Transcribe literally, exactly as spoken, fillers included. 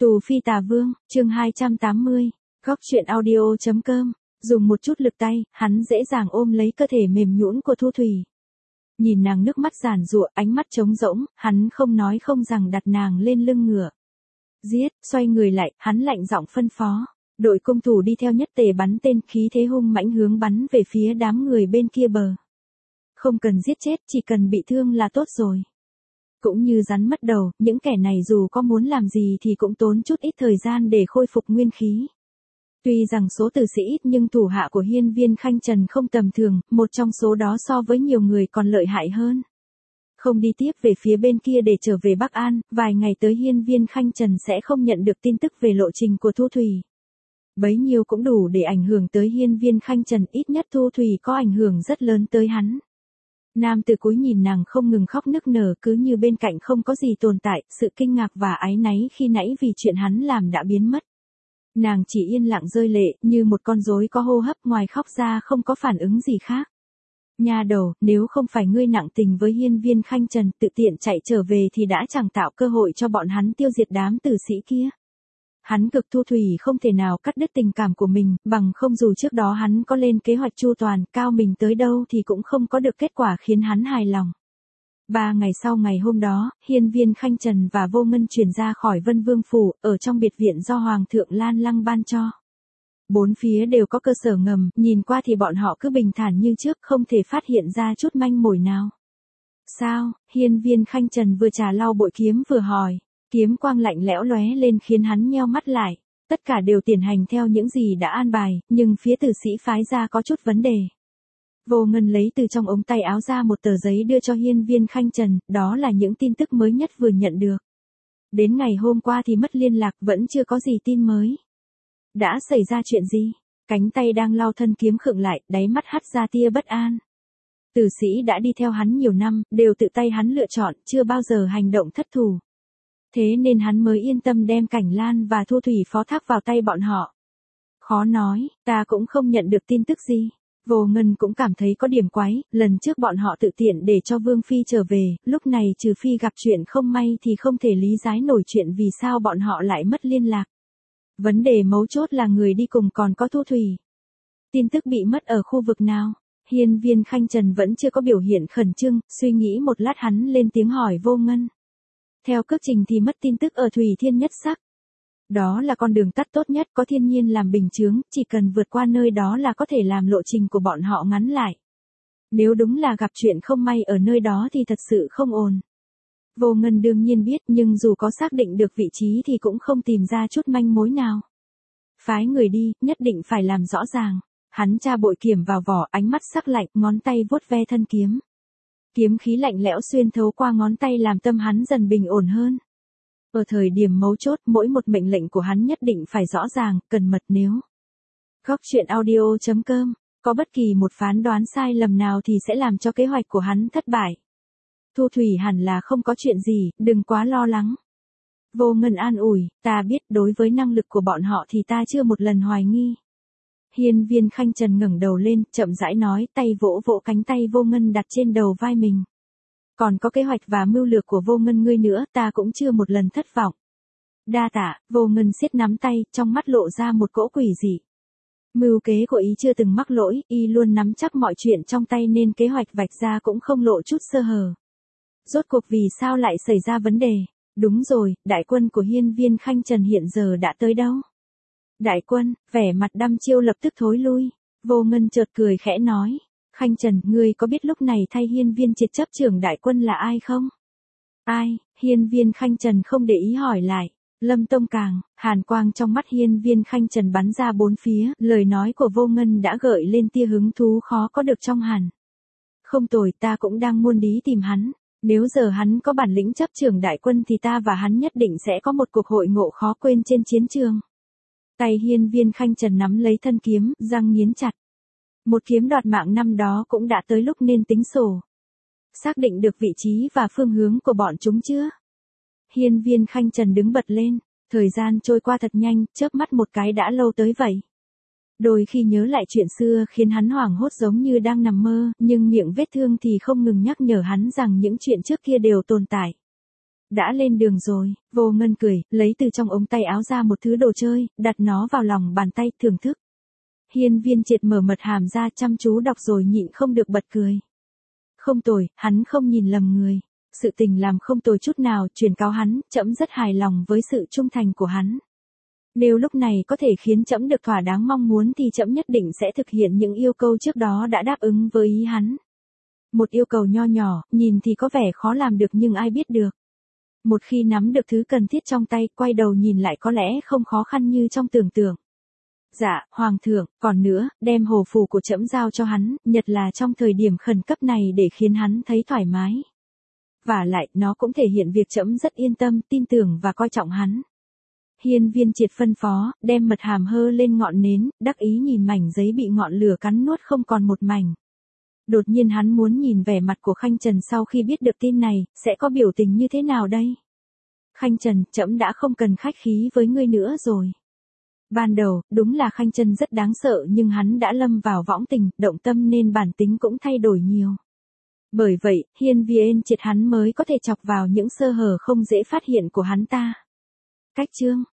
Tù Phi Tà Vương, chương hai trăm tám mươi, góc truyện audio.com, dùng một chút lực tay, hắn dễ dàng ôm lấy cơ thể mềm nhũn của Thu Thủy. Nhìn nàng nước mắt giàn giụa, ánh mắt trống rỗng, hắn không nói không rằng đặt nàng lên lưng ngựa. Giết, xoay người lại, hắn lạnh giọng phân phó. Đội cung thủ đi theo nhất tề bắn tên, khí thế hung mãnh hướng bắn về phía đám người bên kia bờ. Không cần giết chết, chỉ cần bị thương là tốt rồi. Cũng như rắn mất đầu, những kẻ này dù có muốn làm gì thì cũng tốn chút ít thời gian để khôi phục nguyên khí. Tuy rằng số tử sĩ ít nhưng thủ hạ của Hiên Viên Khanh Trần không tầm thường, một trong số đó so với nhiều người còn lợi hại hơn. Không đi tiếp về phía bên kia để trở về Bắc An, vài ngày tới Hiên Viên Khanh Trần sẽ không nhận được tin tức về lộ trình của Thu Thủy. Bấy nhiêu cũng đủ để ảnh hưởng tới Hiên Viên Khanh Trần, ít nhất Thu Thủy có ảnh hưởng rất lớn tới hắn. Nam Tử cúi nhìn nàng không ngừng khóc nức nở, cứ như bên cạnh không có gì tồn tại, sự kinh ngạc và áy náy khi nãy vì chuyện hắn làm đã biến mất. Nàng chỉ yên lặng rơi lệ, như một con rối có hô hấp, ngoài khóc ra không có phản ứng gì khác. Nha đầu, nếu không phải ngươi nặng tình với Hiên Viên Khanh Trần, tự tiện chạy trở về thì đã chẳng tạo cơ hội cho bọn hắn tiêu diệt đám tử sĩ kia. Hắn cực Thu Thủy không thể nào cắt đứt tình cảm của mình, bằng không dù trước đó hắn có lên kế hoạch chu toàn, cao mình tới đâu thì cũng không có được kết quả khiến hắn hài lòng. Ba ngày sau ngày hôm đó, Hiên Viên Khanh Trần và Vô Ngân chuyển ra khỏi Vân Vương Phủ, ở trong biệt viện do Hoàng thượng Lan Lăng ban cho. Bốn phía đều có cơ sở ngầm, nhìn qua thì bọn họ cứ bình thản như trước, không thể phát hiện ra chút manh mối nào. Sao? Hiên Viên Khanh Trần vừa trà lau bội kiếm vừa hỏi. Kiếm quang lạnh lẽo lóe lên khiến hắn nheo mắt lại. Tất cả đều tiến hành theo những gì đã an bài, nhưng phía tử sĩ phái ra có chút vấn đề. Vô Ngân lấy từ trong ống tay áo ra một tờ giấy đưa cho Hiên Viên Khanh Trần, đó là những tin tức mới nhất vừa nhận được. Đến ngày hôm qua thì mất liên lạc, vẫn chưa có gì tin mới. Đã xảy ra chuyện gì? Cánh tay đang lau thân kiếm khựng lại, đáy mắt hắt ra tia bất an. Tử sĩ đã đi theo hắn nhiều năm, đều tự tay hắn lựa chọn, chưa bao giờ hành động thất thủ. Thế nên hắn mới yên tâm đem Cảnh Lan và Thu Thủy phó thác vào tay bọn họ. Khó nói, ta cũng không nhận được tin tức gì. Vô Ngân cũng cảm thấy có điểm quái, lần trước bọn họ tự tiện để cho Vương Phi trở về, lúc này trừ phi gặp chuyện không may thì không thể lý giải nổi chuyện vì sao bọn họ lại mất liên lạc. Vấn đề mấu chốt là người đi cùng còn có Thu Thủy. Tin tức bị mất ở khu vực nào? Hiên Viên Khanh Trần vẫn chưa có biểu hiện khẩn trương, suy nghĩ một lát hắn lên tiếng hỏi Vô Ngân. Theo cước trình thì mất tin tức ở Thủy Thiên Nhất Sắc. Đó là con đường tắt tốt nhất, có thiên nhiên làm bình chướng, chỉ cần vượt qua nơi đó là có thể làm lộ trình của bọn họ ngắn lại. Nếu đúng là gặp chuyện không may ở nơi đó thì thật sự không ổn. Vô Ngân đương nhiên biết, nhưng dù có xác định được vị trí thì cũng không tìm ra chút manh mối nào. Phái người đi, nhất định phải làm rõ ràng. Hắn tra bội kiếm vào vỏ, ánh mắt sắc lạnh, ngón tay vuốt ve thân kiếm. Kiếm khí lạnh lẽo xuyên thấu qua ngón tay làm tâm hắn dần bình ổn hơn. Ở thời điểm mấu chốt, mỗi một mệnh lệnh của hắn nhất định phải rõ ràng, cần mật nếu. Góc truyện audio.com, có bất kỳ một phán đoán sai lầm nào thì sẽ làm cho kế hoạch của hắn thất bại. Thu Thủy hẳn là không có chuyện gì, đừng quá lo lắng. Vô Ngân an ủi, ta biết đối với năng lực của bọn họ thì ta chưa một lần hoài nghi. Hiên Viên Khanh Trần ngẩng đầu lên, chậm rãi nói, tay vỗ vỗ cánh tay Vô Ngân đặt trên đầu vai mình. Còn có kế hoạch và mưu lược của Vô Ngân ngươi nữa, ta cũng chưa một lần thất vọng. Đa tạ, Vô Ngân siết nắm tay, trong mắt lộ ra một cỗ quỷ dị. Mưu kế của ý chưa từng mắc lỗi, y luôn nắm chắc mọi chuyện trong tay nên kế hoạch vạch ra cũng không lộ chút sơ hở. Rốt cuộc vì sao lại xảy ra vấn đề? Đúng rồi, đại quân của Hiên Viên Khanh Trần hiện giờ đã tới đâu? Đại quân, vẻ mặt đăm chiêu lập tức thối lui. Vô Ngân chợt cười khẽ nói. Khanh Trần, ngươi có biết lúc này thay Hiên Viên triệt chấp trưởng đại quân là ai không? Ai? Hiên Viên Khanh Trần không để ý hỏi lại. Lâm Tông Càng. Hàn quang trong mắt Hiên Viên Khanh Trần bắn ra bốn phía, lời nói của Vô Ngân đã gợi lên tia hứng thú khó có được trong hàn. Không tồi, ta cũng đang muôn đí tìm hắn. Nếu giờ hắn có bản lĩnh chấp trưởng đại quân thì ta và hắn nhất định sẽ có một cuộc hội ngộ khó quên trên chiến trường. Tay Hiên Viên Khanh Trần nắm lấy thân kiếm, răng nghiến chặt. Một kiếm đoạt mạng năm đó cũng đã tới lúc nên tính sổ. Xác định được vị trí và phương hướng của bọn chúng chưa? Hiên Viên Khanh Trần đứng bật lên, thời gian trôi qua thật nhanh, chớp mắt một cái đã lâu tới vậy. Đôi khi nhớ lại chuyện xưa khiến hắn hoảng hốt giống như đang nằm mơ, nhưng miệng vết thương thì không ngừng nhắc nhở hắn rằng những chuyện trước kia đều tồn tại. Đã lên đường rồi, Vô Ngân cười, lấy từ trong ống tay áo ra một thứ đồ chơi, đặt nó vào lòng bàn tay, thưởng thức. Hiên Viên Triệt mở mật hàm ra chăm chú đọc rồi nhịn không được bật cười. Không tồi, hắn không nhìn lầm người. Sự tình làm không tồi chút nào, truyền cáo hắn, trẫm rất hài lòng với sự trung thành của hắn. Nếu lúc này có thể khiến trẫm được thỏa đáng mong muốn thì trẫm nhất định sẽ thực hiện những yêu cầu trước đó đã đáp ứng với ý hắn. Một yêu cầu nho nhỏ, nhìn thì có vẻ khó làm được nhưng ai biết được. Một khi nắm được thứ cần thiết trong tay, quay đầu nhìn lại có lẽ không khó khăn như trong tưởng tượng. Dạ, Hoàng thượng, còn nữa, đem hồ phù của trẫm giao cho hắn, nhất là trong thời điểm khẩn cấp này để khiến hắn thấy thoải mái. Và lại, nó cũng thể hiện việc trẫm rất yên tâm, tin tưởng và coi trọng hắn. Hiên Viên Triệt phân phó, đem mật hàm hơ lên ngọn nến, đắc ý nhìn mảnh giấy bị ngọn lửa cắn nuốt không còn một mảnh. Đột nhiên hắn muốn nhìn vẻ mặt của Khanh Trần sau khi biết được tin này, sẽ có biểu tình như thế nào đây? Khanh Trần, trẫm đã không cần khách khí với ngươi nữa rồi. Ban đầu, đúng là Khanh Trần rất đáng sợ nhưng hắn đã lâm vào võng tình, động tâm nên bản tính cũng thay đổi nhiều. Bởi vậy, Hiên Viên Triệt hắn mới có thể chọc vào những sơ hở không dễ phát hiện của hắn ta. Cách chương